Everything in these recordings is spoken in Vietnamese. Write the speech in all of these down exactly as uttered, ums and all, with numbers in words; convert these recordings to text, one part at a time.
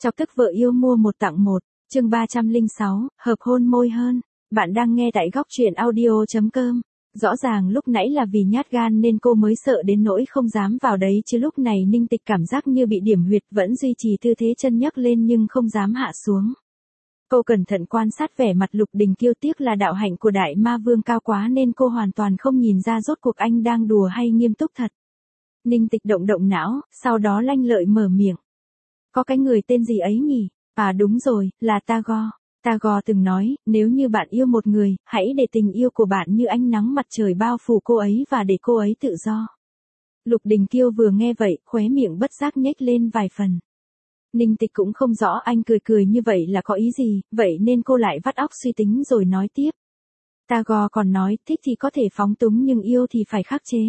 Chọc tức vợ yêu mua một tặng một, chương ba trăm lẻ sáu, hợp hôn môi hơn. Bạn đang nghe tại góc truyện audio chấm com. Rõ ràng lúc nãy là vì nhát gan nên cô mới sợ đến nỗi không dám vào đấy chứ lúc này Ninh Tịch cảm giác như bị điểm huyệt vẫn duy trì tư thế chân nhấc lên nhưng không dám hạ xuống. Cô cẩn thận quan sát vẻ mặt Lục Đình Kiêu, tiếc là đạo hạnh của đại ma vương cao quá nên cô hoàn toàn không nhìn ra rốt cuộc anh đang đùa hay nghiêm túc thật. Ninh Tịch động động não, sau đó lanh lợi mở miệng. Có cái người tên gì ấy nhỉ? À đúng rồi, là Tagore. Tagore từng nói, nếu như bạn yêu một người, hãy để tình yêu của bạn như ánh nắng mặt trời bao phủ cô ấy và để cô ấy tự do. Lục Đình Kiêu vừa nghe vậy, khóe miệng bất giác nhếch lên vài phần. Ninh Tịch cũng không rõ anh cười cười như vậy là có ý gì, vậy nên cô lại vắt óc suy tính rồi nói tiếp. Tagore còn nói, thích thì có thể phóng túng nhưng yêu thì phải khắc chế.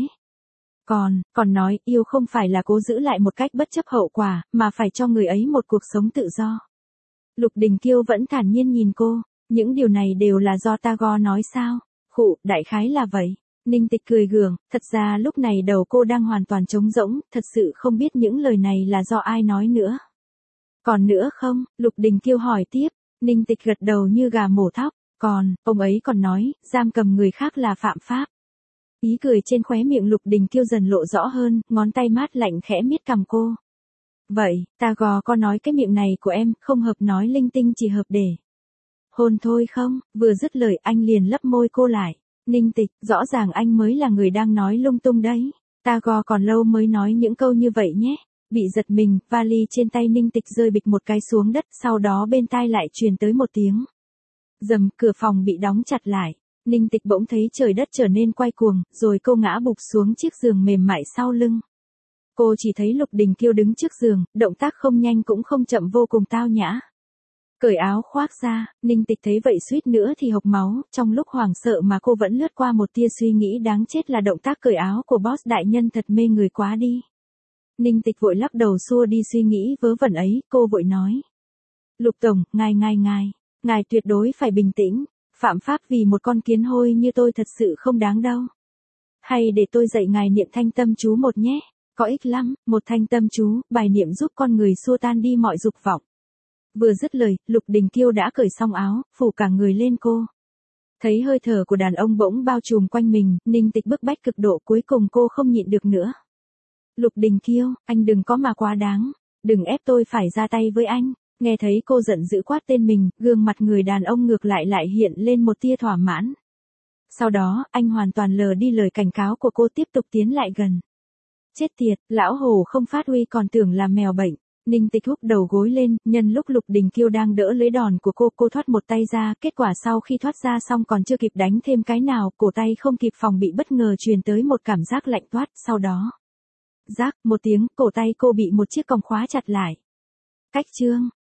Còn, còn nói, yêu không phải là cố giữ lại một cách bất chấp hậu quả, mà phải cho người ấy một cuộc sống tự do. Lục Đình Kiêu vẫn thản nhiên nhìn cô, những điều này đều là do Tagore nói sao? Khụ, đại khái là vậy. Ninh Tịch cười gượng, thật ra lúc này đầu cô đang hoàn toàn trống rỗng, thật sự không biết những lời này là do ai nói nữa. Còn nữa không? Lục Đình Kiêu hỏi tiếp. Ninh Tịch gật đầu như gà mổ thóc. Còn, ông ấy còn nói, giam cầm người khác là phạm pháp. Ý cười trên khóe miệng Lục Đình Kiêu dần lộ rõ hơn, ngón tay mát lạnh khẽ miết cằm cô. Vậy, Tagore có nói cái miệng này của em không hợp nói linh tinh, chỉ hợp để hôn thôi không? Vừa dứt lời anh liền lấp môi cô lại. Ninh Tịch, rõ ràng anh mới là người đang nói lung tung đấy. Tagore còn lâu mới nói những câu như vậy nhé. Bị giật mình, vali trên tay Ninh Tịch rơi bịch một cái xuống đất, sau đó bên tai lại truyền tới một tiếng rầm, cửa phòng bị đóng chặt lại. Ninh Tịch bỗng thấy trời đất trở nên quay cuồng, rồi cô ngã bụp xuống chiếc giường mềm mại sau lưng. Cô chỉ thấy Lục Đình Kiêu đứng trước giường, động tác không nhanh cũng không chậm, vô cùng tao nhã. Cởi áo khoác ra, Ninh Tịch thấy vậy suýt nữa thì hộc máu, trong lúc hoảng sợ mà cô vẫn lướt qua một tia suy nghĩ đáng chết là động tác cởi áo của boss đại nhân thật mê người quá đi. Ninh Tịch vội lắc đầu xua đi suy nghĩ vớ vẩn ấy, cô vội nói. Lục Tổng, ngài ngài ngài, ngài tuyệt đối phải bình tĩnh. Phạm pháp vì một con kiến hôi như tôi thật sự không đáng đâu. Hay để tôi dạy ngài niệm thanh tâm chú một nhé. Có ích lắm, một thanh tâm chú, bài niệm giúp con người xua tan đi mọi dục vọng. Vừa dứt lời, Lục Đình Kiêu đã cởi xong áo, phủ cả người lên cô. Thấy hơi thở của đàn ông bỗng bao trùm quanh mình, Ninh Tịch bức bách cực độ, cuối cùng cô không nhịn được nữa. Lục Đình Kiêu, anh đừng có mà quá đáng. Đừng ép tôi phải ra tay với anh. Nghe thấy cô giận dữ quát tên mình, gương mặt người đàn ông ngược lại lại hiện lên một tia thỏa mãn. Sau đó, anh hoàn toàn lờ đi lời cảnh cáo của cô, tiếp tục tiến lại gần. Chết tiệt, lão hồ không phát huy còn tưởng là mèo bệnh. Ninh Tịch húc đầu gối lên, nhân lúc Lục Đình Kiêu đang đỡ lấy đòn của cô, cô thoát một tay ra, kết quả sau khi thoát ra xong còn chưa kịp đánh thêm cái nào, cổ tay không kịp phòng bị bất ngờ truyền tới một cảm giác lạnh toát, sau đó. Rác, một tiếng, cổ tay cô bị một chiếc còng khóa chặt lại. Cách chương.